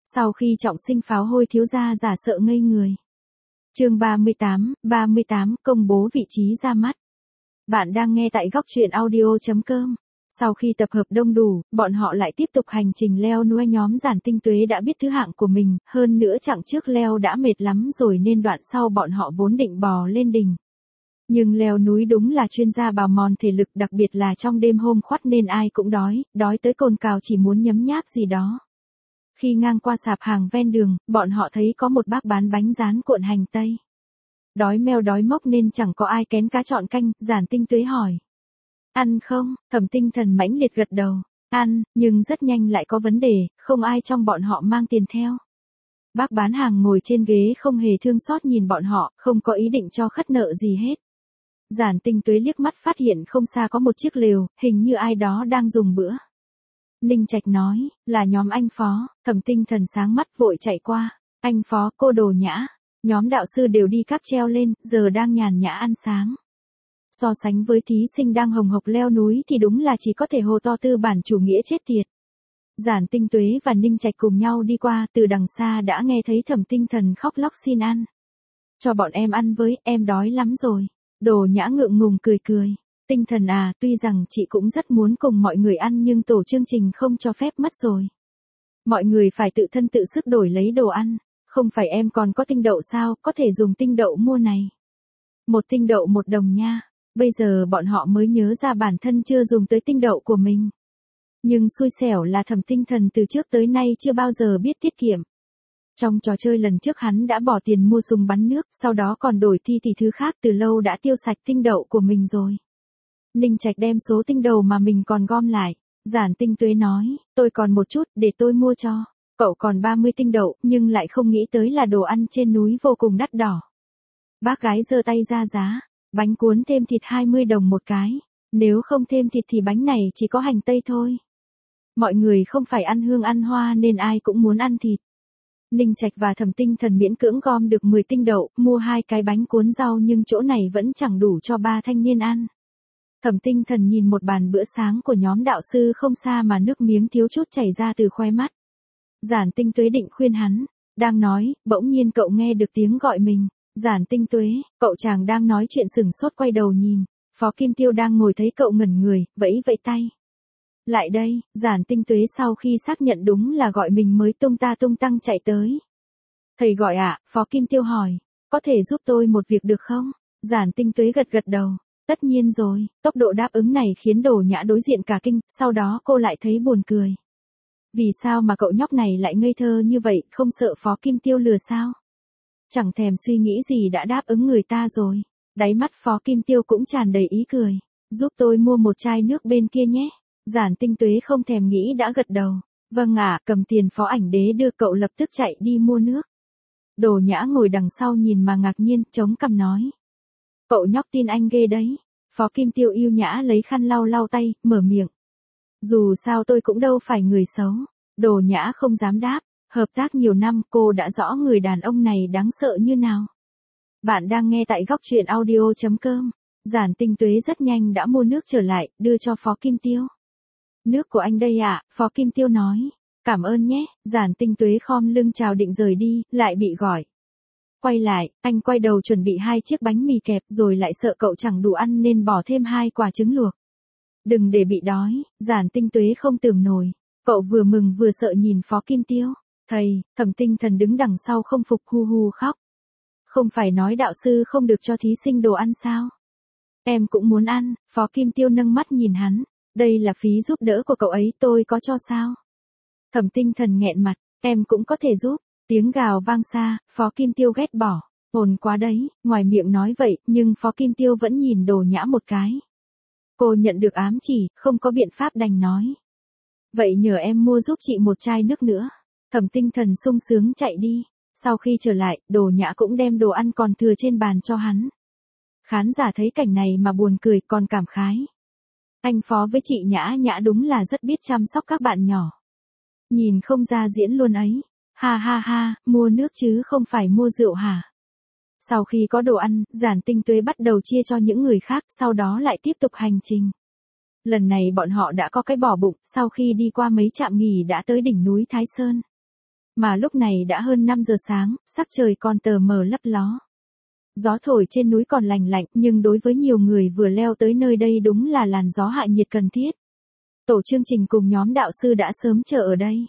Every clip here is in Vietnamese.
Sau khi trọng sinh pháo hôi thiếu gia giả sợ ngây người. Chương 38, công bố vị trí ra mắt. Bạn đang nghe tại góc truyện audio.com. Sau khi tập hợp đông đủ, bọn họ lại tiếp tục hành trình leo núi. Nhóm Giản Tinh Tuế đã biết thứ hạng của mình, hơn nữa chặng trước leo đã mệt lắm rồi nên đoạn sau bọn họ vốn định bò lên đỉnh. Nhưng leo núi đúng là chuyên gia bào mòn thể lực, đặc biệt là trong đêm hôm khuất nên ai cũng đói tới cồn cào chỉ muốn nhấm nháp gì đó. Khi ngang qua sạp hàng ven đường, bọn họ thấy có một bác bán bánh rán cuộn hành tây. Đói meo đói mốc nên chẳng có ai kén cá chọn canh, Giản Tinh Tuế hỏi. Ăn không? Thẩm Tinh Thần mãnh liệt gật đầu. Ăn, nhưng rất nhanh lại có vấn đề, không ai trong bọn họ mang tiền theo. Bác bán hàng ngồi trên ghế không hề thương xót nhìn bọn họ, không có ý định cho khất nợ gì hết. Giản Tinh Tuế liếc mắt phát hiện không xa có một chiếc lều, hình như ai đó đang dùng bữa. Ninh Trạch nói, là nhóm anh Phó. Thẩm Tinh Thần sáng mắt vội chạy qua. Anh Phó, cô Đồ Nhã. Nhóm đạo sư đều đi cáp treo lên, giờ đang nhàn nhã ăn sáng. So sánh với thí sinh đang hồng hộc leo núi thì đúng là chỉ có thể hô to tư bản chủ nghĩa chết tiệt. Giản Tinh Tuế và Ninh Trạch cùng nhau đi qua, từ đằng xa đã nghe thấy Thẩm Tinh Thần khóc lóc xin ăn. Cho bọn em ăn với, em đói lắm rồi. Đồ Nhã ngượng ngùng cười. Tinh Thần à, tuy rằng chị cũng rất muốn cùng mọi người ăn nhưng tổ chương trình không cho phép mất rồi. Mọi người phải tự thân tự sức đổi lấy đồ ăn. Không phải em còn có tinh đậu sao, có thể dùng tinh đậu mua này. Một tinh đậu 1 đồng nha. Bây giờ bọn họ mới nhớ ra bản thân chưa dùng tới tinh đậu của mình. Nhưng xui xẻo là Thẩm Tinh Thần từ trước tới nay chưa bao giờ biết tiết kiệm. Trong trò chơi lần trước hắn đã bỏ tiền mua súng bắn nước, sau đó còn đổi thi tỷ thứ khác, từ lâu đã tiêu sạch tinh đậu của mình rồi. Ninh Trạch đem số tinh đậu mà mình còn gom lại. Giản Tinh Tuế nói, tôi còn một chút, để tôi mua cho. Cậu còn 30 tinh đậu, nhưng lại không nghĩ tới là đồ ăn trên núi vô cùng đắt đỏ. Bác gái giơ tay ra giá. Bánh cuốn thêm thịt 20 đồng một cái. Nếu không thêm thịt thì bánh này chỉ có hành tây thôi. Mọi người không phải ăn hương ăn hoa nên ai cũng muốn ăn thịt. Ninh Trạch và Thẩm Tinh Thần miễn cưỡng gom được 10 tinh đậu, mua 2 cái bánh cuốn rau nhưng chỗ này vẫn chẳng đủ cho 3 thanh niên ăn. Thẩm Tinh Thần nhìn một bàn bữa sáng của nhóm đạo sư không xa mà nước miếng thiếu chút chảy ra từ khóe mắt. Giản Tinh Tuế định khuyên hắn, đang nói, bỗng nhiên cậu nghe được tiếng gọi mình. Giản Tinh Tuế, cậu chàng đang nói chuyện sửng sốt quay đầu nhìn, Phó Kim Tiêu đang ngồi thấy cậu ngẩn người, vẫy tay. Lại đây, Giản Tinh Tuế sau khi xác nhận đúng là gọi mình mới tung tăng chạy tới. Thầy gọi ạ, Phó Kim Tiêu hỏi, có thể giúp tôi một việc được không? Giản Tinh Tuế gật đầu, tất nhiên rồi, tốc độ đáp ứng này khiến Đồ Nhã đối diện cả kinh, sau đó cô lại thấy buồn cười. Vì sao mà cậu nhóc này lại ngây thơ như vậy, không sợ Phó Kim Tiêu lừa sao? Chẳng thèm suy nghĩ gì đã đáp ứng người ta rồi. Đáy mắt Phó Kim Tiêu cũng tràn đầy ý cười. Giúp tôi mua một chai nước bên kia nhé. Giản Tinh Tuế không thèm nghĩ đã gật đầu. Vâng ạ, cầm tiền Phó Ảnh Đế đưa cậu lập tức chạy đi mua nước. Đồ Nhã ngồi đằng sau nhìn mà ngạc nhiên, chống cằm nói. Cậu nhóc tin anh ghê đấy. Phó Kim Tiêu yêu nhã lấy khăn lau tay, mở miệng. Dù sao tôi cũng đâu phải người xấu. Đồ Nhã không dám đáp. Hợp tác nhiều năm cô đã rõ người đàn ông này đáng sợ như nào. Bạn đang nghe tại góc truyện audio.com. Giản Tinh Tuế rất nhanh đã mua nước trở lại, đưa cho Phó Kim Tiêu. Nước của anh đây ạ, Phó Kim Tiêu nói. Cảm ơn nhé, Giản Tinh Tuế khom lưng chào định rời đi, lại bị gọi. Quay lại, anh quay đầu chuẩn bị 2 chiếc bánh mì kẹp rồi lại sợ cậu chẳng đủ ăn nên bỏ thêm 2 quả trứng luộc. Đừng để bị đói, Giản Tinh Tuế không tưởng nổi. Cậu vừa mừng vừa sợ nhìn Phó Kim Tiêu. Thầy, Thẩm Tinh Thần đứng đằng sau không phục hu khóc. Không phải nói đạo sư không được cho thí sinh đồ ăn sao? Em cũng muốn ăn, Phó Kim Tiêu nâng mắt nhìn hắn. Đây là phí giúp đỡ của cậu ấy, tôi có cho sao? Thẩm Tinh Thần nghẹn mặt, em cũng có thể giúp. Tiếng gào vang xa, Phó Kim Tiêu ghét bỏ. Hồn quá đấy, ngoài miệng nói vậy, nhưng Phó Kim Tiêu vẫn nhìn Đồ Nhã một cái. Cô nhận được ám chỉ, không có biện pháp đành nói. Vậy nhờ em mua giúp chị một chai nước nữa. Thẩm Tinh Thần sung sướng chạy đi. Sau khi trở lại, Đồ Nhã cũng đem đồ ăn còn thừa trên bàn cho hắn. Khán giả thấy cảnh này mà buồn cười còn cảm khái. Anh Phó với chị Nhã đúng là rất biết chăm sóc các bạn nhỏ. Nhìn không ra diễn luôn ấy. Ha, mua nước chứ không phải mua rượu hả? Sau khi có đồ ăn, Giản Tinh Tuế bắt đầu chia cho những người khác, sau đó lại tiếp tục hành trình. Lần này bọn họ đã có cái bỏ bụng, sau khi đi qua mấy trạm nghỉ đã tới đỉnh núi Thái Sơn. mà lúc này đã hơn 5 giờ sáng, sắc trời còn tờ mờ lấp ló. Gió thổi trên núi còn lành lạnh, nhưng đối với nhiều người vừa leo tới nơi đây đúng là làn gió hạ nhiệt cần thiết. Tổ chương trình cùng nhóm đạo sư đã sớm chờ ở đây.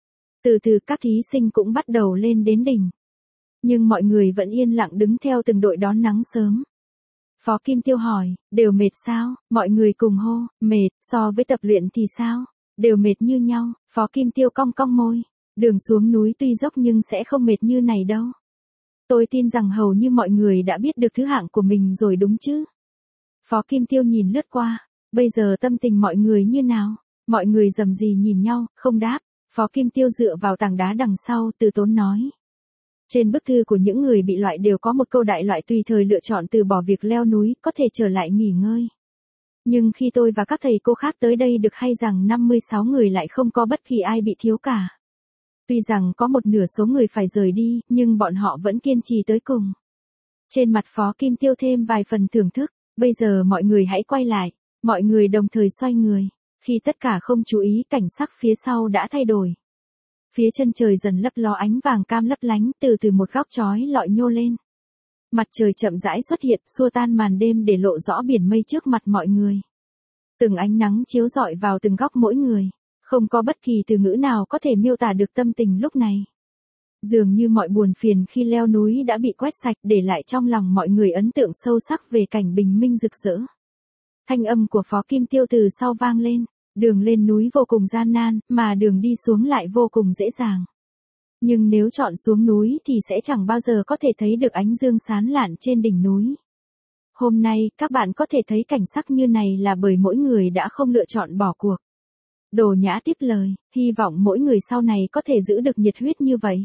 Từ từ các thí sinh cũng bắt đầu lên đến đỉnh. Nhưng mọi người vẫn yên lặng đứng theo từng đội đón nắng sớm. Phó Kim Tiêu hỏi, đều mệt sao? Mọi người cùng hô, mệt, so với tập luyện thì sao? Đều mệt như nhau. Phó Kim Tiêu cong cong môi. Đường xuống núi tuy dốc nhưng sẽ không mệt như này đâu. Tôi tin rằng hầu như mọi người đã biết được thứ hạng của mình rồi đúng chứ? Phó Kim Tiêu nhìn lướt qua. Bây giờ tâm tình mọi người như nào? Mọi người rầm rì nhìn nhau, không đáp. Phó Kim Tiêu dựa vào tảng đá đằng sau, từ tốn nói. Trên bức thư của những người bị loại đều có một câu đại loại tùy thời lựa chọn từ bỏ việc leo núi, có thể trở lại nghỉ ngơi. Nhưng khi tôi và các thầy cô khác tới đây được hay rằng 56 người lại không có bất kỳ ai bị thiếu cả. Tuy rằng có một nửa số người phải rời đi, nhưng bọn họ vẫn kiên trì tới cùng. Trên mặt Phó Kim Tiêu thêm vài phần thưởng thức, bây giờ mọi người hãy quay lại, mọi người đồng thời xoay người. Khi tất cả không chú ý, cảnh sắc phía sau đã thay đổi. Phía chân trời dần lấp ló ánh vàng cam lấp lánh, từ một góc chói lọi nhô lên. Mặt trời chậm rãi xuất hiện, xua tan màn đêm để lộ rõ biển mây trước mặt mọi người. Từng ánh nắng chiếu rọi vào từng góc mỗi người, không có bất kỳ từ ngữ nào có thể miêu tả được tâm tình lúc này. Dường như mọi buồn phiền khi leo núi đã bị quét sạch, để lại trong lòng mọi người ấn tượng sâu sắc về cảnh bình minh rực rỡ. Thanh âm của Phó Kim Tiêu từ sau vang lên. Đường lên núi vô cùng gian nan, mà đường đi xuống lại vô cùng dễ dàng. Nhưng nếu chọn xuống núi thì sẽ chẳng bao giờ có thể thấy được ánh dương sáng lạn trên đỉnh núi. Hôm nay, các bạn có thể thấy cảnh sắc như này là bởi mỗi người đã không lựa chọn bỏ cuộc. Đồ Nhã tiếp lời, hy vọng mỗi người sau này có thể giữ được nhiệt huyết như vậy.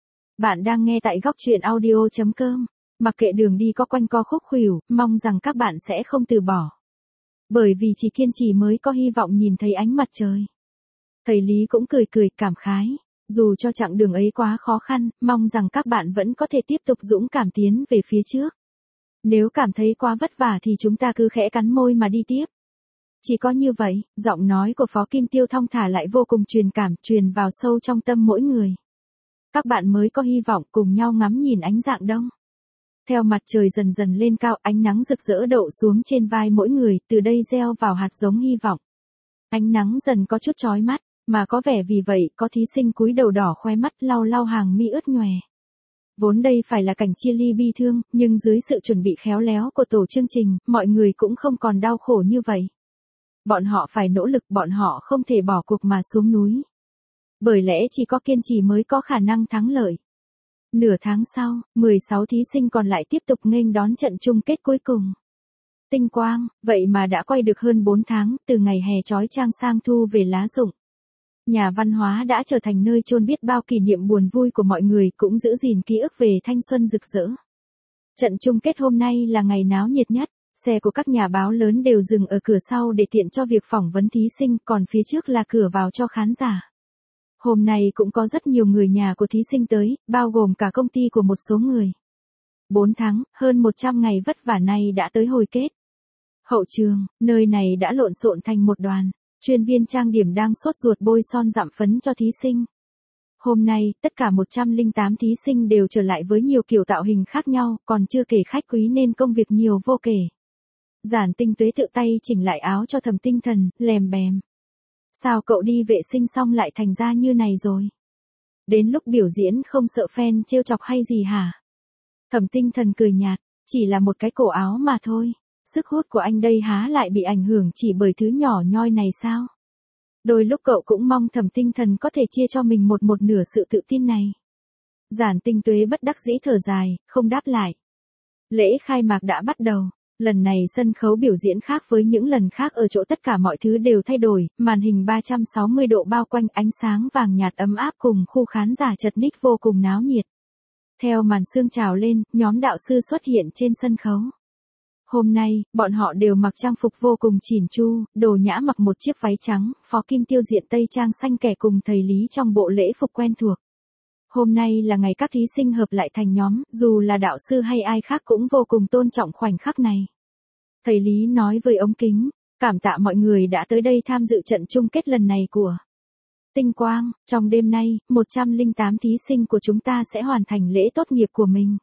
Bạn đang nghe tại góc truyện audio.com. Mặc kệ đường đi có quanh co khúc khuỷu, mong rằng các bạn sẽ không từ bỏ. Bởi vì chỉ kiên trì mới có hy vọng nhìn thấy ánh mặt trời. Thầy Lý cũng cười cười cảm khái. Dù cho chặng đường ấy quá khó khăn, mong rằng các bạn vẫn có thể tiếp tục dũng cảm tiến về phía trước. Nếu cảm thấy quá vất vả thì chúng ta cứ khẽ cắn môi mà đi tiếp. Chỉ có như vậy, giọng nói của Phó Kim Tiêu thong thả lại vô cùng truyền cảm, truyền vào sâu trong tâm mỗi người. Các bạn mới có hy vọng cùng nhau ngắm nhìn ánh rạng đông. Theo mặt trời dần dần lên cao, ánh nắng rực rỡ đậu xuống trên vai mỗi người, từ đây gieo vào hạt giống hy vọng. Ánh nắng dần có chút chói mắt, mà có vẻ vì vậy, có thí sinh cúi đầu đỏ khoe mắt lau lau hàng mi ướt nhòe. Vốn đây phải là cảnh chia ly bi thương, nhưng dưới sự chuẩn bị khéo léo của tổ chương trình, mọi người cũng không còn đau khổ như vậy. Bọn họ phải nỗ lực, bọn họ không thể bỏ cuộc mà xuống núi. Bởi lẽ chỉ có kiên trì mới có khả năng thắng lợi. Nửa tháng sau, 16 thí sinh còn lại tiếp tục nghênh đón trận chung kết cuối cùng. Tinh quang, vậy mà đã quay được hơn 4 tháng, từ ngày hè chói chang sang thu về lá rụng. Nhà văn hóa đã trở thành nơi chôn biết bao kỷ niệm buồn vui của mọi người, cũng giữ gìn ký ức về thanh xuân rực rỡ. Trận chung kết hôm nay là ngày náo nhiệt nhất, xe của các nhà báo lớn đều dừng ở cửa sau để tiện cho việc phỏng vấn thí sinh, còn phía trước là cửa vào cho khán giả. Hôm nay cũng có rất nhiều người nhà của thí sinh tới, bao gồm cả công ty của một số người. 4 tháng, hơn 100 ngày vất vả này đã tới hồi kết. Hậu trường, nơi này đã lộn xộn thành một đoàn. Chuyên viên trang điểm đang sốt ruột bôi son dặm phấn cho thí sinh. Hôm nay, tất cả 108 thí sinh đều trở lại với nhiều kiểu tạo hình khác nhau, còn chưa kể khách quý nên công việc nhiều vô kể. Giản Tinh Tuế tự tay chỉnh lại áo cho Thẩm Tinh Thần, lèm bèm. Sao cậu đi vệ sinh xong lại thành ra như này rồi? Đến lúc biểu diễn không sợ fan trêu chọc hay gì hả? Thẩm Tinh Thần cười nhạt, chỉ là một cái cổ áo mà thôi. Sức hút của anh đây há lại bị ảnh hưởng chỉ bởi thứ nhỏ nhoi này sao? Đôi lúc cậu cũng mong Thẩm Tinh Thần có thể chia cho mình một nửa sự tự tin này. Giản Tinh Tuế bất đắc dĩ thở dài, không đáp lại. Lễ khai mạc đã bắt đầu. Lần này sân khấu biểu diễn khác với những lần khác ở chỗ tất cả mọi thứ đều thay đổi, màn hình 360 độ bao quanh, ánh sáng vàng nhạt ấm áp cùng khu khán giả chật ních vô cùng náo nhiệt. Theo màn sương trào lên, nhóm đạo sư xuất hiện trên sân khấu. Hôm nay, bọn họ đều mặc trang phục vô cùng chỉn chu, Đồ Nhã mặc một chiếc váy trắng, Phó Kim Tiêu diện tây trang xanh kẻ cùng thầy Lý trong bộ lễ phục quen thuộc. Hôm nay là ngày các thí sinh hợp lại thành nhóm, dù là đạo sư hay ai khác cũng vô cùng tôn trọng khoảnh khắc này. Thầy Lý nói với ống kính, cảm tạ mọi người đã tới đây tham dự trận chung kết lần này của Tinh quang, trong đêm nay, 108 thí sinh của chúng ta sẽ hoàn thành lễ tốt nghiệp của mình.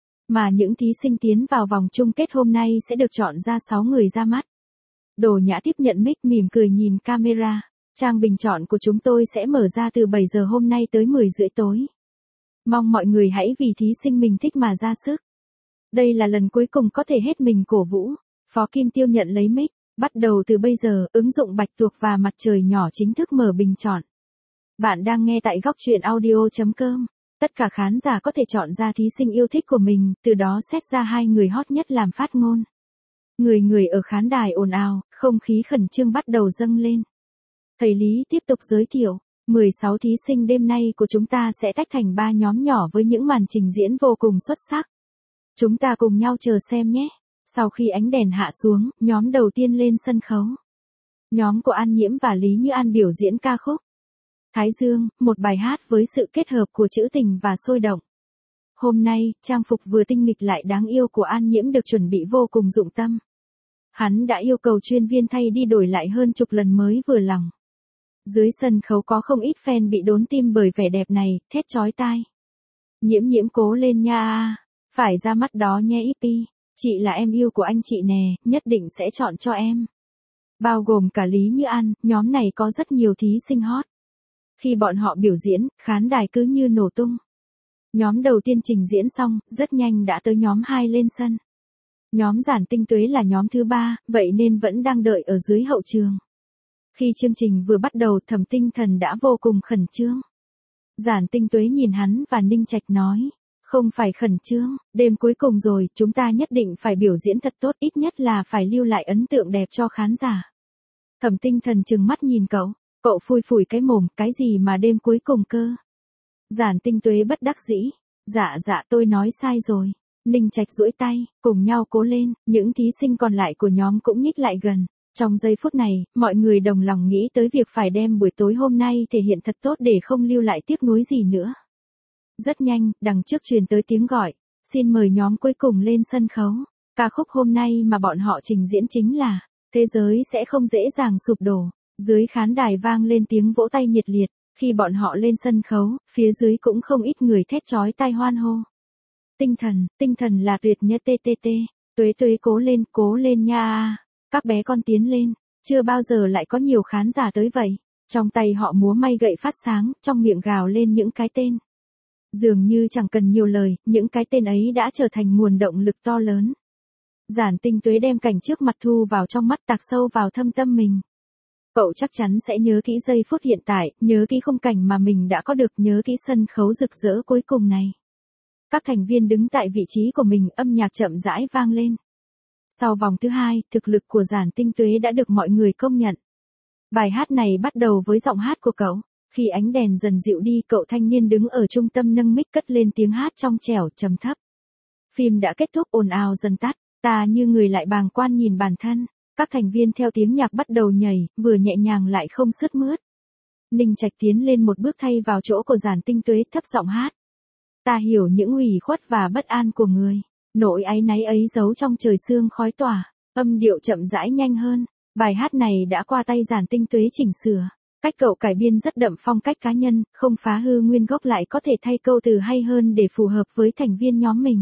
Mà những thí sinh tiến vào vòng chung kết hôm nay sẽ được chọn ra 6 người ra mắt. Đồ Nhã tiếp nhận mic mỉm cười nhìn camera. Trang bình chọn của chúng tôi sẽ mở ra từ 7 giờ hôm nay tới 10 rưỡi tối. Mong mọi người hãy vì thí sinh mình thích mà ra sức. Đây là lần cuối cùng có thể hết mình cổ vũ. Phó Kim Tiêu nhận lấy mic. Bắt đầu từ bây giờ, ứng dụng Bạch Tuộc và Mặt Trời Nhỏ chính thức mở bình chọn. Bạn đang nghe tại góc truyện audio.com. Tất cả khán giả có thể chọn ra thí sinh yêu thích của mình, từ đó xét ra 2 người hot nhất làm phát ngôn. Người người ở khán đài ồn ào, không khí khẩn trương bắt đầu dâng lên. Thầy Lý tiếp tục giới thiệu, 16 thí sinh đêm nay của chúng ta sẽ tách thành 3 nhóm nhỏ với những màn trình diễn vô cùng xuất sắc. Chúng ta cùng nhau chờ xem nhé. Sau khi ánh đèn hạ xuống, nhóm đầu tiên lên sân khấu. Nhóm của An Nhiễm và Lý Như An biểu diễn ca khúc Thái Dương, một bài hát với sự kết hợp của trữ tình và sôi động. Hôm nay, trang phục vừa tinh nghịch lại đáng yêu của An Nhiễm được chuẩn bị vô cùng dụng tâm. Hắn đã yêu cầu chuyên viên thay đi đổi lại hơn chục lần mới vừa lòng. Dưới sân khấu có không ít fan bị đốn tim bởi vẻ đẹp này, thét chói tai. Nhiễm Nhiễm cố lên nha, phải ra mắt đó nhé Ipi, chị là em yêu của anh chị nè, nhất định sẽ chọn cho em. Bao gồm cả Lý Như An, nhóm này có rất nhiều thí sinh hot. Khi bọn họ biểu diễn, khán đài cứ như nổ tung. Nhóm đầu tiên trình diễn xong, rất nhanh đã tới nhóm 2 lên sân. Nhóm Giản Tinh Tuế là nhóm thứ 3, vậy nên vẫn đang đợi ở dưới hậu trường. Khi chương trình vừa bắt đầu, Thẩm Tinh Thần đã vô cùng khẩn trương. Giản Tinh Tuế nhìn hắn và Ninh Trạch nói, không phải khẩn trương, đêm cuối cùng rồi, chúng ta nhất định phải biểu diễn thật tốt, ít nhất là phải lưu lại ấn tượng đẹp cho khán giả. Thẩm Tinh Thần trừng mắt nhìn cậu phủi phủi cái mồm, cái gì mà đêm cuối cùng cơ. Giản Tinh Tuế bất đắc dĩ, dạ tôi nói sai rồi. Ninh Trạch duỗi tay, cùng nhau cố lên, những thí sinh còn lại của nhóm cũng nhích lại gần. Trong giây phút này, mọi người đồng lòng nghĩ tới việc phải đem buổi tối hôm nay thể hiện thật tốt để không lưu lại tiếc nuối gì nữa. Rất nhanh, đằng trước truyền tới tiếng gọi, xin mời nhóm cuối cùng lên sân khấu. Ca khúc hôm nay mà bọn họ trình diễn chính là Thế giới sẽ không dễ dàng sụp đổ. Dưới khán đài vang lên tiếng vỗ tay nhiệt liệt, khi bọn họ lên sân khấu, phía dưới cũng không ít người thét chói tai hoan hô. Tinh thần là tuyệt nhất TTT, Tuế cố lên nha. Các bé con tiến lên, chưa bao giờ lại có nhiều khán giả tới vậy. Trong tay họ múa may gậy phát sáng, trong miệng gào lên những cái tên. Dường như chẳng cần nhiều lời, những cái tên ấy đã trở thành nguồn động lực to lớn. Giản Tinh Tuế đem cảnh trước mặt thu vào trong mắt, tạc sâu vào thâm tâm mình. Cậu chắc chắn sẽ nhớ kỹ giây phút hiện tại, nhớ kỹ khung cảnh mà mình đã có được, nhớ kỹ sân khấu rực rỡ cuối cùng này. Các thành viên đứng tại vị trí của mình, âm nhạc chậm rãi vang lên. Sau vòng thứ 2, thực lực của Giản Tinh Tuế đã được mọi người công nhận. Bài hát này bắt đầu với giọng hát của cậu. Khi ánh đèn dần dịu đi, cậu thanh niên đứng ở trung tâm nâng mic cất lên tiếng hát trong trẻo, trầm thấp. Phim đã kết thúc, ồn ào dần tắt, ta như người lại bàng quan nhìn bản thân. Các thành viên theo tiếng nhạc bắt đầu nhảy, vừa nhẹ nhàng lại không sướt mướt. Ninh Trạch tiến lên một bước thay vào chỗ của Giản Tinh Tuế, thấp giọng hát. Ta hiểu những ủy khuất và bất an của người. Nỗi áy náy ấy giấu trong trời sương khói tỏa. Âm điệu chậm rãi nhanh hơn. Bài hát này đã qua tay Giản Tinh Tuế chỉnh sửa. Cách cậu cải biên rất đậm phong cách cá nhân, không phá hư nguyên gốc, lại có thể thay câu từ hay hơn để phù hợp với thành viên nhóm mình.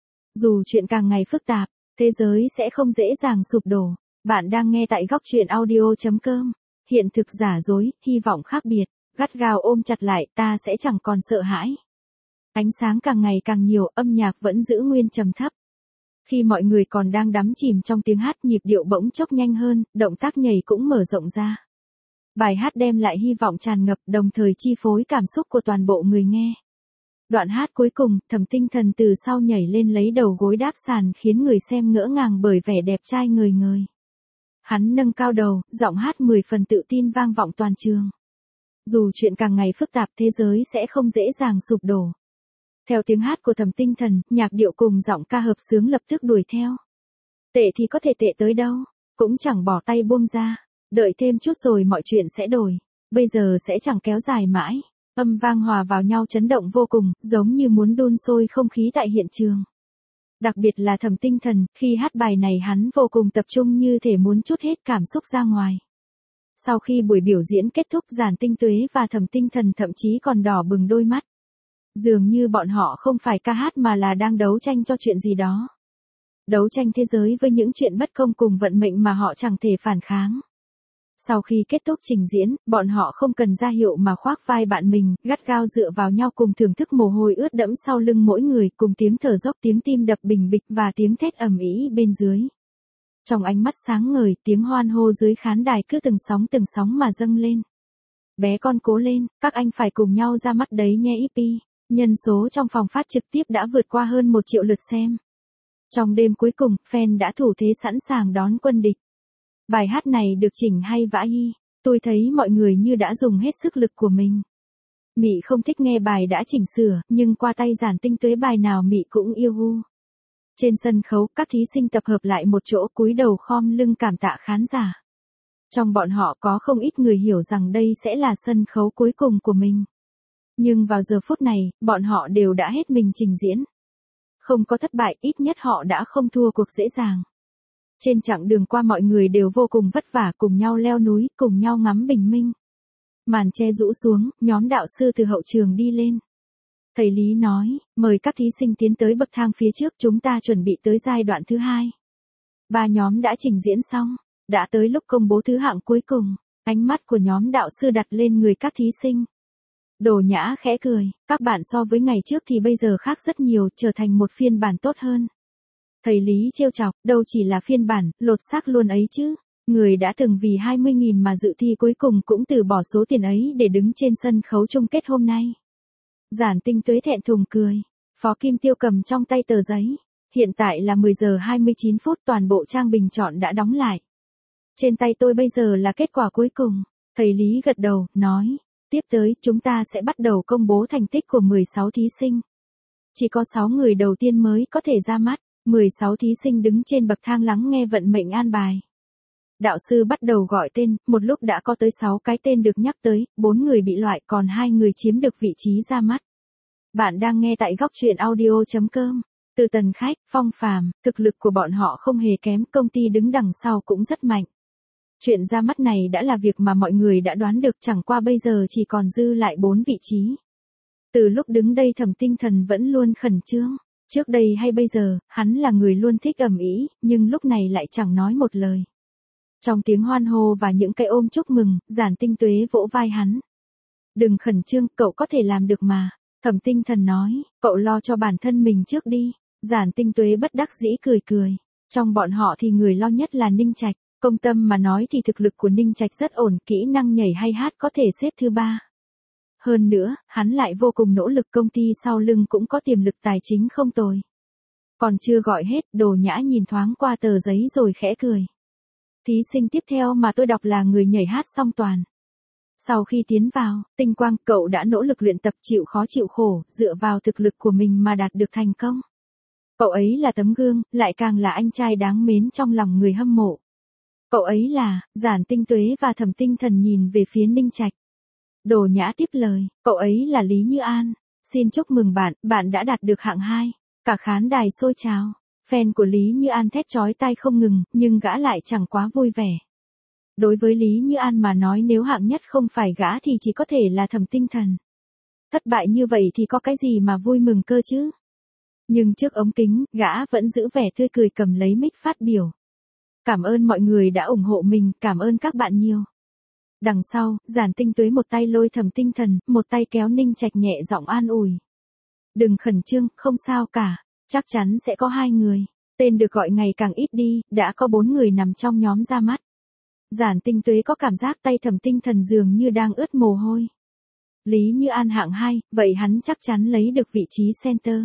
Dù chuyện càng ngày phức tạp, thế giới sẽ không dễ dàng sụp đổ. Bạn đang nghe tại góc truyện audio.com. Hiện thực giả dối, hy vọng khác biệt, gắt gao ôm chặt lại, ta sẽ chẳng còn sợ hãi. Ánh sáng càng ngày càng nhiều, âm nhạc vẫn giữ nguyên trầm thấp. Khi mọi người còn đang đắm chìm trong tiếng hát, nhịp điệu bỗng chốc nhanh hơn, động tác nhảy cũng mở rộng ra. Bài hát đem lại hy vọng tràn ngập, đồng thời chi phối cảm xúc của toàn bộ người nghe. Đoạn hát cuối cùng, Thẩm Tinh Thần từ sau nhảy lên lấy đầu gối đáp sàn, khiến người xem ngỡ ngàng bởi vẻ đẹp trai ngời ngời. Hắn nâng cao đầu, giọng hát 10 phần tự tin vang vọng toàn trường. Dù chuyện càng ngày phức tạp, thế giới sẽ không dễ dàng sụp đổ. Theo tiếng hát của Thẩm Tinh Thần, nhạc điệu cùng giọng ca hợp xướng lập tức đuổi theo. Tệ thì có thể tệ tới đâu, cũng chẳng bỏ tay buông ra. Đợi thêm chút rồi mọi chuyện sẽ đổi. Bây giờ sẽ chẳng kéo dài mãi. Âm vang hòa vào nhau chấn động vô cùng, giống như muốn đun sôi không khí tại hiện trường. Đặc biệt là Thẩm Tinh Thần, khi hát bài này hắn vô cùng tập trung, như thể muốn trút hết cảm xúc ra ngoài. Sau khi buổi biểu diễn kết thúc, Giản Tinh Tuế và Thẩm Tinh Thần thậm chí còn đỏ bừng đôi mắt. Dường như bọn họ không phải ca hát mà là đang đấu tranh cho chuyện gì đó. Đấu tranh thế giới với những chuyện bất công cùng vận mệnh mà họ chẳng thể phản kháng. Sau khi kết thúc trình diễn, bọn họ không cần ra hiệu mà khoác vai bạn mình, gắt gao dựa vào nhau cùng thưởng thức mồ hôi ướt đẫm sau lưng mỗi người, cùng tiếng thở dốc, tiếng tim đập bình bịch và tiếng thét ầm ĩ bên dưới. Trong ánh mắt sáng ngời, tiếng hoan hô dưới khán đài cứ từng sóng mà dâng lên. Bé con cố lên, các anh phải cùng nhau ra mắt đấy nhé EP. Nhân số trong phòng phát trực tiếp đã vượt qua hơn 1 triệu lượt xem. Trong đêm cuối cùng, fan đã thủ thế sẵn sàng đón quân địch. Bài hát này được chỉnh hay vãi? Tôi thấy mọi người như đã dùng hết sức lực của mình. Mị không thích nghe bài đã chỉnh sửa, nhưng qua tay Giản Tinh Tuế bài nào Mị cũng yêu gu. Trên sân khấu, các thí sinh tập hợp lại một chỗ cúi đầu khom lưng cảm tạ khán giả. Trong bọn họ có không ít người hiểu rằng đây sẽ là sân khấu cuối cùng của mình. Nhưng vào giờ phút này, bọn họ đều đã hết mình trình diễn. Không có thất bại, ít nhất họ đã không thua cuộc dễ dàng. Trên chặng đường qua mọi người đều vô cùng vất vả, cùng nhau leo núi, cùng nhau ngắm bình minh. Màn che rũ xuống, nhóm đạo sư từ hậu trường đi lên. Thầy Lý nói, mời các thí sinh tiến tới bậc thang phía trước, chúng ta chuẩn bị tới giai đoạn thứ 2. 3 nhóm đã trình diễn xong, đã tới lúc công bố thứ hạng cuối cùng. Ánh mắt của nhóm đạo sư đặt lên người các thí sinh. Đồ Nhã khẽ cười, các bạn so với ngày trước thì bây giờ khác rất nhiều, trở thành một phiên bản tốt hơn. Thầy Lý trêu chọc, đâu chỉ là phiên bản, lột xác luôn ấy chứ. Người đã từng vì 20.000 mà dự thi cuối cùng cũng từ bỏ số tiền ấy để đứng trên sân khấu chung kết hôm nay. Giản Tinh Tuế thẹn thùng cười. Phó Kim Tiêu cầm trong tay tờ giấy. Hiện tại là 10 giờ 29 phút, toàn bộ trang bình chọn đã đóng lại. Trên tay tôi bây giờ là kết quả cuối cùng. Thầy Lý gật đầu, nói. Tiếp tới, chúng ta sẽ bắt đầu công bố thành tích của 16 thí sinh. Chỉ có 6 người đầu tiên mới có thể ra mắt. 16 thí sinh đứng trên bậc thang lắng nghe vận mệnh an bài. Đạo sư bắt đầu gọi tên, một lúc đã có tới 6 cái tên được nhắc tới, 4 người bị loại, còn 2 người chiếm được vị trí ra mắt. Bạn đang nghe tại góc truyện audio.com. Từ Tần Khách, Phong Phàm, thực lực của bọn họ không hề kém, công ty đứng đằng sau cũng rất mạnh. Chuyện ra mắt này đã là việc mà mọi người đã đoán được, chẳng qua bây giờ chỉ còn dư lại 4 vị trí. Từ lúc đứng đây Thẩm Tinh Thần vẫn luôn khẩn trương. Trước đây hay bây giờ, hắn là người luôn thích ầm ĩ, nhưng lúc này lại chẳng nói một lời. Trong tiếng hoan hô và những cái ôm chúc mừng, Giản Tinh Tuế vỗ vai hắn. Đừng khẩn trương, cậu có thể làm được mà. Thẩm Tinh Thần nói, cậu lo cho bản thân mình trước đi. Giản Tinh Tuế bất đắc dĩ cười cười. Trong bọn họ thì người lo nhất là Ninh Trạch. Công tâm mà nói thì thực lực của Ninh Trạch rất ổn, kỹ năng nhảy hay hát có thể xếp thứ 3. Hơn nữa, hắn lại vô cùng nỗ lực, công ty sau lưng cũng có tiềm lực tài chính không tồi. Còn chưa gọi hết, Đồ Nhã nhìn thoáng qua tờ giấy rồi khẽ cười. Thí sinh tiếp theo mà tôi đọc là người nhảy hát Song Toàn. Sau khi tiến vào, Tinh Quang, cậu đã nỗ lực luyện tập, chịu khó chịu khổ, dựa vào thực lực của mình mà đạt được thành công. Cậu ấy là tấm gương, lại càng là anh trai đáng mến trong lòng người hâm mộ. Cậu ấy là, Giản Tinh Tuế và Thẩm Tinh Thần nhìn về phía Ninh Trạch. Đồ Nhã tiếp lời, cậu ấy là Lý Như An. Xin chúc mừng bạn, bạn đã đạt được hạng 2. Cả khán đài xôi trào. Fan của Lý Như An thét chói tai không ngừng, nhưng gã lại chẳng quá vui vẻ. Đối với Lý Như An mà nói, nếu hạng nhất không phải gã thì chỉ có thể là Thẩm Tinh Thần. Thất bại như vậy thì có cái gì mà vui mừng cơ chứ? Nhưng trước ống kính, gã vẫn giữ vẻ tươi cười cầm lấy mic phát biểu. Cảm ơn mọi người đã ủng hộ mình, cảm ơn các bạn nhiều. Đằng sau, Giản Tinh Tuế một tay lôi Thẩm Tinh Thần, một tay kéo Ninh Trạch nhẹ giọng an ủi. Đừng khẩn trương, không sao cả, chắc chắn sẽ có 2 người. Tên được gọi ngày càng ít đi, đã có 4 người nằm trong nhóm ra mắt. Giản Tinh Tuế có cảm giác tay Thẩm Tinh Thần dường như đang ướt mồ hôi. Lý Như An hạng 2, vậy hắn chắc chắn lấy được vị trí center.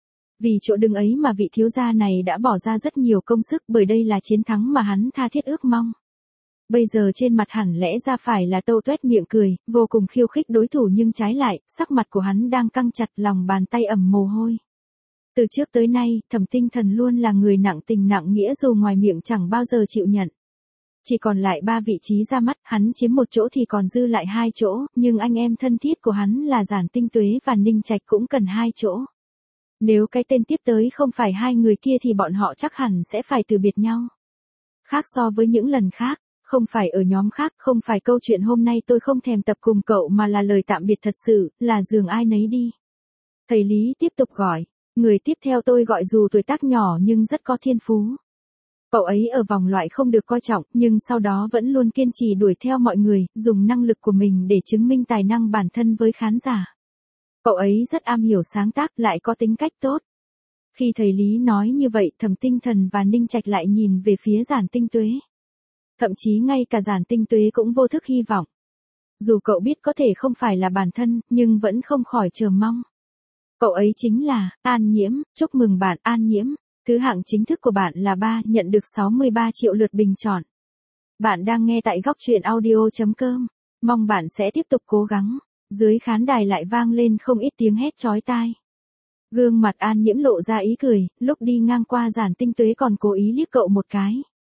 Vì chỗ đứng ấy mà vị thiếu gia này đã bỏ ra rất nhiều công sức, bởi đây là chiến thắng mà hắn tha thiết ước mong. Bây giờ trên mặt hẳn lẽ ra phải là tâu tuét miệng cười, vô cùng khiêu khích đối thủ, nhưng trái lại, sắc mặt của hắn đang căng chặt, lòng bàn tay ẩm mồ hôi. Từ trước tới nay, Thẩm Tinh Thần luôn là người nặng tình nặng nghĩa, dù ngoài miệng chẳng bao giờ chịu nhận. Chỉ còn lại 3 vị trí ra mắt, hắn chiếm một chỗ thì còn dư lại 2 chỗ, nhưng anh em thân thiết của hắn là Giản Tinh Tuế và Ninh Trạch cũng cần 2 chỗ. Nếu cái tên tiếp tới không phải 2 người kia thì bọn họ chắc hẳn sẽ phải từ biệt nhau. Khác so với những lần khác, Không phải ở nhóm khác, không phải câu chuyện hôm nay tôi không thèm tập cùng cậu mà là lời tạm biệt thật sự, là giường ai nấy đi. Thầy Lý tiếp tục gọi. Người tiếp theo tôi gọi dù tuổi tác nhỏ nhưng rất có thiên phú. Cậu ấy ở vòng loại không được coi trọng, nhưng sau đó vẫn luôn kiên trì đuổi theo mọi người, dùng năng lực của mình để chứng minh tài năng bản thân với khán giả. Cậu ấy rất am hiểu sáng tác, lại có tính cách tốt. Khi thầy Lý nói như vậy, Thẩm Tinh Thần và Ninh Trạch lại nhìn về phía Giản Tinh Tuế. Thậm chí ngay cả Giản Tinh Tuế cũng vô thức hy vọng. Dù cậu biết có thể không phải là bản thân, nhưng vẫn không khỏi chờ mong. Cậu ấy chính là An Nhiễm, chúc mừng bạn An Nhiễm. Thứ hạng chính thức của bạn là 3, nhận được 63 triệu lượt bình chọn. Bạn đang nghe tại góc truyện audio.com. Mong bạn sẽ tiếp tục cố gắng. Dưới khán đài lại vang lên không ít tiếng hét chói tai. Gương mặt An Nhiễm lộ ra ý cười, lúc đi ngang qua Giản Tinh Tuế còn cố ý liếc cậu một cái.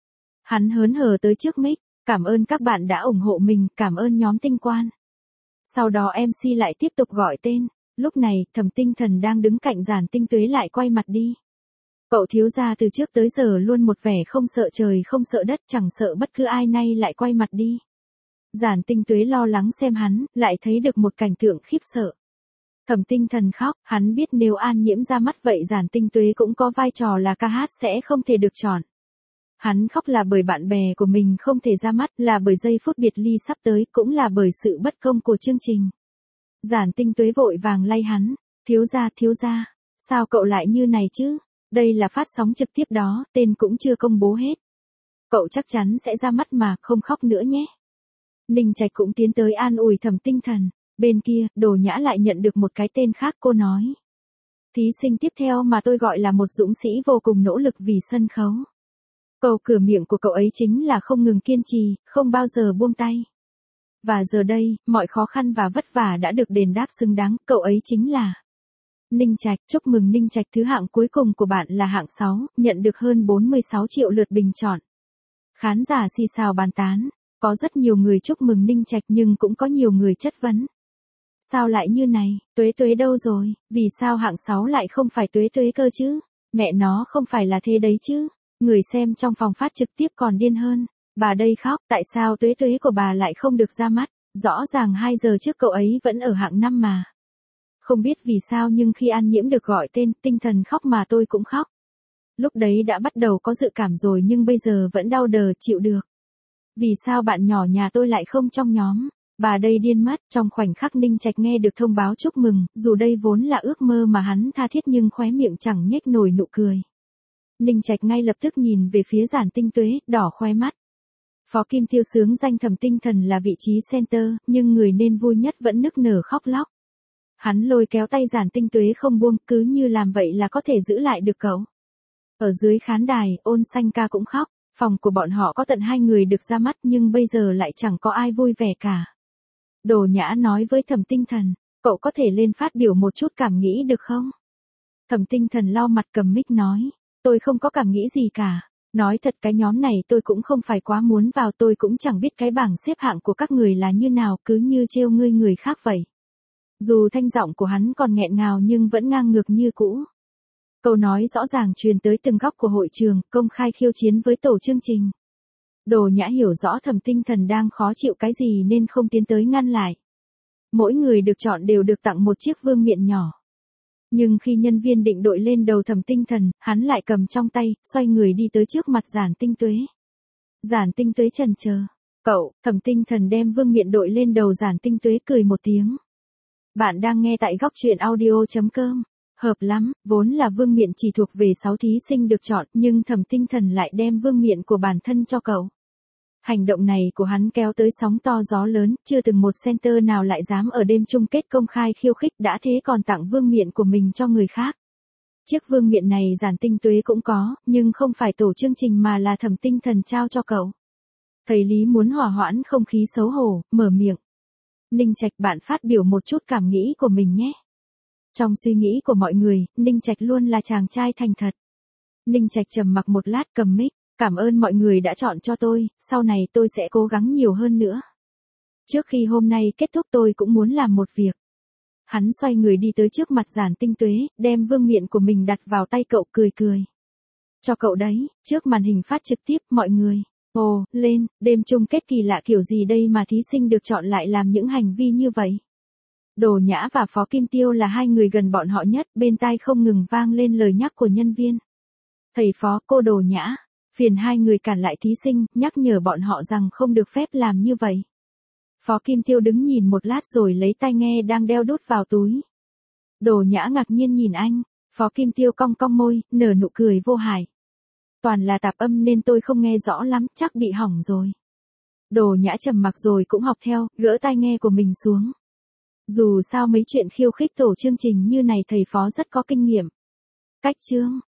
Hắn hớn hở tới trước mic, cảm ơn các bạn đã ủng hộ mình, cảm ơn nhóm Tinh Quan. Sau đó MC lại tiếp tục gọi tên, lúc này Thẩm Tinh Thần đang đứng cạnh Giản Tinh Tuế lại quay mặt đi. Cậu thiếu gia từ trước tới giờ luôn một vẻ không sợ trời không sợ đất, chẳng sợ bất cứ ai, nay lại quay mặt đi. Giản Tinh Tuế lo lắng xem hắn, lại thấy được một cảnh tượng khiếp sợ. Thẩm Tinh Thần khóc, hắn biết nếu An Nhiễm ra mắt vậy Giản Tinh Tuế cũng có vai trò là ca hát sẽ không thể được chọn. Hắn khóc là bởi bạn bè của mình không thể ra mắt, là bởi giây phút biệt ly sắp tới, cũng là bởi sự bất công của chương trình. Giản Tinh Tuế vội vàng lay hắn, thiếu gia, sao cậu lại như này chứ? Đây là phát sóng trực tiếp đó, tên cũng chưa công bố hết. Cậu chắc chắn sẽ ra mắt mà, không khóc nữa nhé. Ninh Trạch cũng tiến tới an ủi Thẩm Tinh Thần. Bên kia, Đồ Nhã lại nhận được một cái tên khác, cô nói. Thí sinh tiếp theo mà tôi gọi là một dũng sĩ vô cùng nỗ lực vì sân khấu. Câu cửa miệng của cậu ấy chính là không ngừng kiên trì, không bao giờ buông tay. Và giờ đây, mọi khó khăn và vất vả đã được đền đáp xứng đáng, cậu ấy chính là Ninh Trạch. Chúc mừng Ninh Trạch, thứ hạng cuối cùng của bạn là hạng 6, nhận được hơn 46 triệu lượt bình chọn. Khán giả xì xào bàn tán, có rất nhiều người chúc mừng Ninh Trạch nhưng cũng có nhiều người chất vấn. Sao lại như này, Tuế Tuế đâu rồi, vì sao hạng 6 lại không phải Tuế Tuế cơ chứ? Mẹ nó không phải là thế đấy chứ? Người xem trong phòng phát trực tiếp còn điên hơn. Bà đây khóc, tại sao Tuế Tuế của bà lại không được ra mắt? Rõ ràng 2 giờ trước cậu ấy vẫn ở hạng 5 mà. Không biết vì sao nhưng khi An Nhiễm được gọi tên, Tinh Thần khóc mà tôi cũng khóc. Lúc đấy đã bắt đầu có dự cảm rồi nhưng bây giờ vẫn đau đờ chịu được. Vì sao bạn nhỏ nhà tôi lại không trong nhóm? Bà đây điên mất. Trong khoảnh khắc Ninh Trạch nghe được thông báo chúc mừng, dù đây vốn là ước mơ mà hắn tha thiết nhưng khóe miệng chẳng nhếch nổi nụ cười. Ninh Trạch ngay lập tức nhìn về phía Giản Tinh Tuế, đỏ khoe mắt. Phó Kim Tiêu sướng danh Thẩm Tinh Thần là vị trí center, nhưng người nên vui nhất vẫn nức nở khóc lóc. Hắn lôi kéo tay Giản Tinh Tuế không buông, cứ như làm vậy là có thể giữ lại được cậu. Ở dưới khán đài, Ôn Xanh Ca cũng khóc, phòng của bọn họ có tận 2 người được ra mắt nhưng bây giờ lại chẳng có ai vui vẻ cả. Đồ Nhã nói với Thẩm Tinh Thần, cậu có thể lên phát biểu một chút cảm nghĩ được không? Thẩm Tinh Thần lau mặt cầm mic nói, tôi không có cảm nghĩ gì cả. Nói thật cái nhóm này tôi cũng không phải quá muốn vào, tôi cũng chẳng biết cái bảng xếp hạng của các người là như nào, cứ như trêu ngươi người khác vậy. Dù thanh giọng của hắn còn nghẹn ngào nhưng vẫn ngang ngược như cũ. Câu nói rõ ràng truyền tới từng góc của hội trường, công khai khiêu chiến với tổ chương trình. Đồ Nhã hiểu rõ Thẩm Tinh Thần đang khó chịu cái gì nên không tiến tới ngăn lại. Mỗi người được chọn đều được tặng một chiếc vương miện nhỏ. Nhưng khi nhân viên định đội lên đầu Thẩm Tinh Thần, hắn lại cầm trong tay, xoay người đi tới trước mặt Giản Tinh Tuế. Giản Tinh Tuế chần chờ. Cậu, Thẩm Tinh Thần đem vương miện đội lên đầu Giản Tinh Tuế cười một tiếng. Bạn đang nghe tại góc truyện audio.com. Hợp lắm, vốn là vương miện chỉ thuộc về 6 thí sinh được chọn, nhưng Thẩm Tinh Thần lại đem vương miện của bản thân cho cậu. Hành động này của hắn kéo tới sóng to gió lớn, chưa từng một center nào lại dám ở đêm chung kết công khai khiêu khích, đã thế còn tặng vương miện của mình cho người khác. Chiếc vương miện này Giản Tinh Tuế cũng có, nhưng không phải tổ chương trình mà là Thẩm Tinh Thần trao cho cậu. Thầy Lý muốn hòa hoãn không khí xấu hổ, mở miệng. Ninh Trạch, bạn phát biểu một chút cảm nghĩ của mình nhé. Trong suy nghĩ của mọi người, Ninh Trạch luôn là chàng trai thành thật. Ninh Trạch trầm mặc một lát cầm mic, cảm ơn mọi người đã chọn cho tôi, sau này tôi sẽ cố gắng nhiều hơn nữa. Trước khi hôm nay kết thúc tôi cũng muốn làm một việc. Hắn xoay người đi tới trước mặt Giản Tinh Tuế, đem vương miện của mình đặt vào tay cậu cười cười. Cho cậu đấy, trước màn hình phát trực tiếp mọi người. Ồ, lên, đêm chung kết kỳ lạ kiểu gì đây mà thí sinh được chọn lại làm những hành vi như vậy? Đồ Nhã và Phó Kim Tiêu là hai người gần bọn họ nhất, bên tai không ngừng vang lên lời nhắc của nhân viên. Thầy Phó, cô Đồ Nhã, phiền hai người cản lại thí sinh, nhắc nhở bọn họ rằng không được phép làm như vậy. Phó Kim Tiêu đứng nhìn một lát rồi lấy tai nghe đang đeo đút vào túi. Đồ Nhã ngạc nhiên nhìn anh, Phó Kim Tiêu cong cong môi, nở nụ cười vô hại. Toàn là tạp âm nên tôi không nghe rõ lắm, chắc bị hỏng rồi. Đồ Nhã trầm mặc rồi cũng học theo, gỡ tai nghe của mình xuống. Dù sao mấy chuyện khiêu khích tổ chương trình như này thầy Phó rất có kinh nghiệm. Cách chương